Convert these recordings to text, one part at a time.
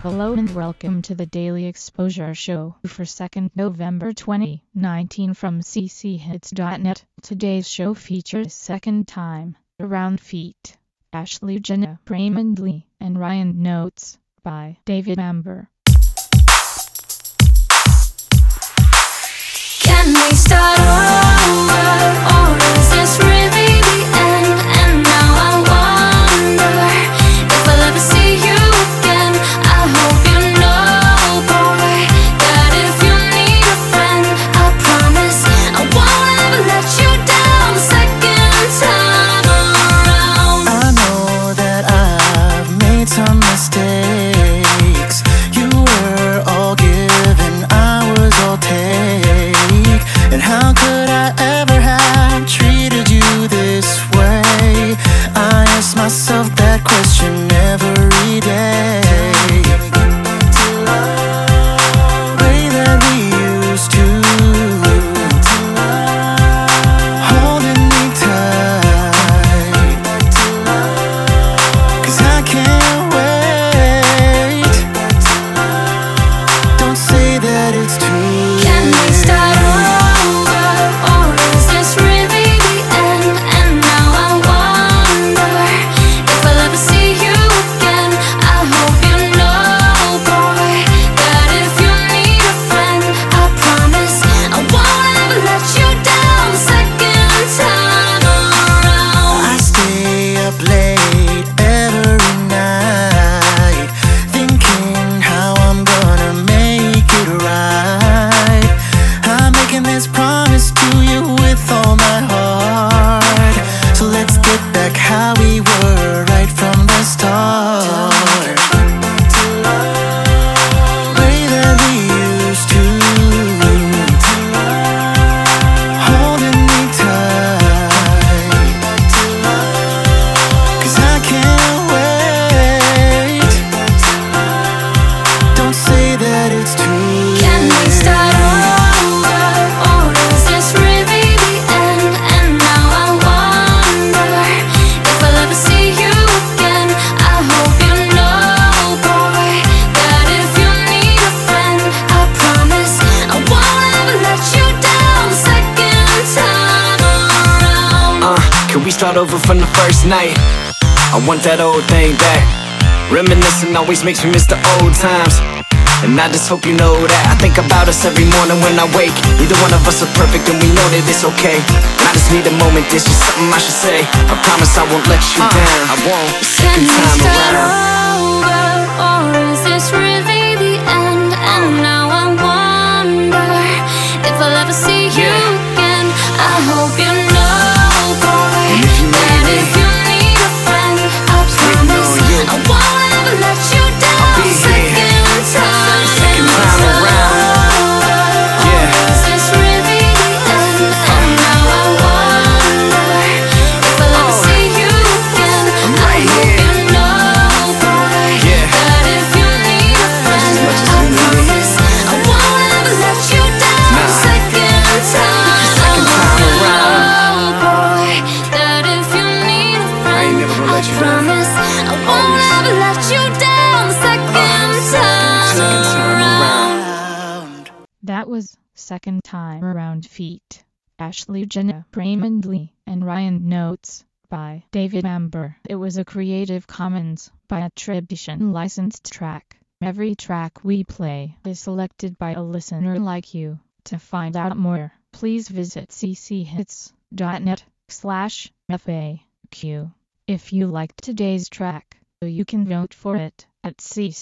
Hello and welcome to the Daily Exposure Show for 2nd November 2019 from cchits.net. Today's show features Second Time Around Feet, Ashley Jenna, Raymond Lee, and Ryan Notes by David Amber. Can we start over, or is this really the end? And now I wonder if I'll ever see you again. I hope you know, boy, that if you need a friend, I promise I won't ever let you down the second time around. I know that I've made some mistakes. You were all give and I was all take. And how could I ever have treated you this way? I ask myself that question every day. Way that we used to, holding me tight, 'cause I can't wait. Don't say that it's too late. Can we start over, or is this really the end? And now I wonder if I'll ever see you again. I hope you know, boy, that if you need a friend, I promise I won't ever let you down the second time around. I stay up late every night, thinking how I'm gonna make it right. I'm making this promise to you with all my heart. So let's get back how we were right from the start. Way that we used to, holding me tight, 'cause I can't wait. Don't say that it's too late. Can we start over, or is this really the end? And now I wonder if I'll ever see you again. I hope you know, boy, that if you need a friend, I promise I won't ever let you down the second time around. Can we start over from the first night? I want that old thing back. Reminiscing always makes me miss the old times. And I just hope you know that I think about us every morning when I wake. Neither one of us are perfect and we know that it's okay. I just need a moment, there's just something I should say. I promise I won't let you down. I won't. Can Second we time start around. over, or is this really the end? And now I wonder if I'll ever see you again. I hope you know, boy, And if you need that me, if you need a friend, I promise you. I won't ever let you down be the here. second time. Second time around. Yeah. Is this really the end? And now I wonder if I'll ever see you again. I'm I right hope here. you know, boy, Yeah. that if you need a friend, much as I you need me. promise I won't ever let you down the Nah. second time Second time around. boy, that if you need a friend, I ain't never gonna let you down. promise I won't ever let you down the second Second time around. That was Second Time Around Feet, Ashley Jenna, Raymond Lee, and Ryan Notes by David Amber. It was a Creative Commons by attribution licensed track. Every track we play is selected by a listener like you. To find out more, please visit cchits.net/FAQ. If you liked today's track, you can vote for it at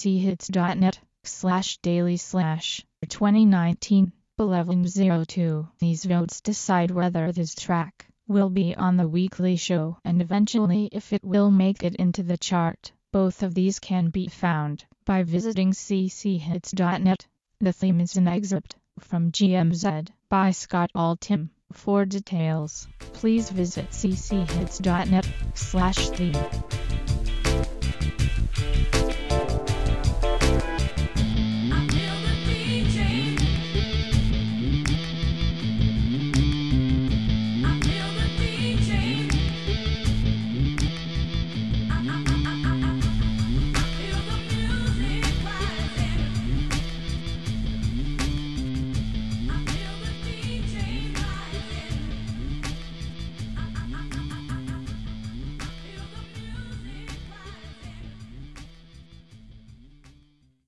cchits.net/daily/2019-1102. These votes decide whether this track will be on the weekly show and eventually if it will make it into the chart. Both of these can be found by visiting cchits.net. The theme is an excerpt from GMZ by Scott Altham. For details, please visit cchits.net/theme.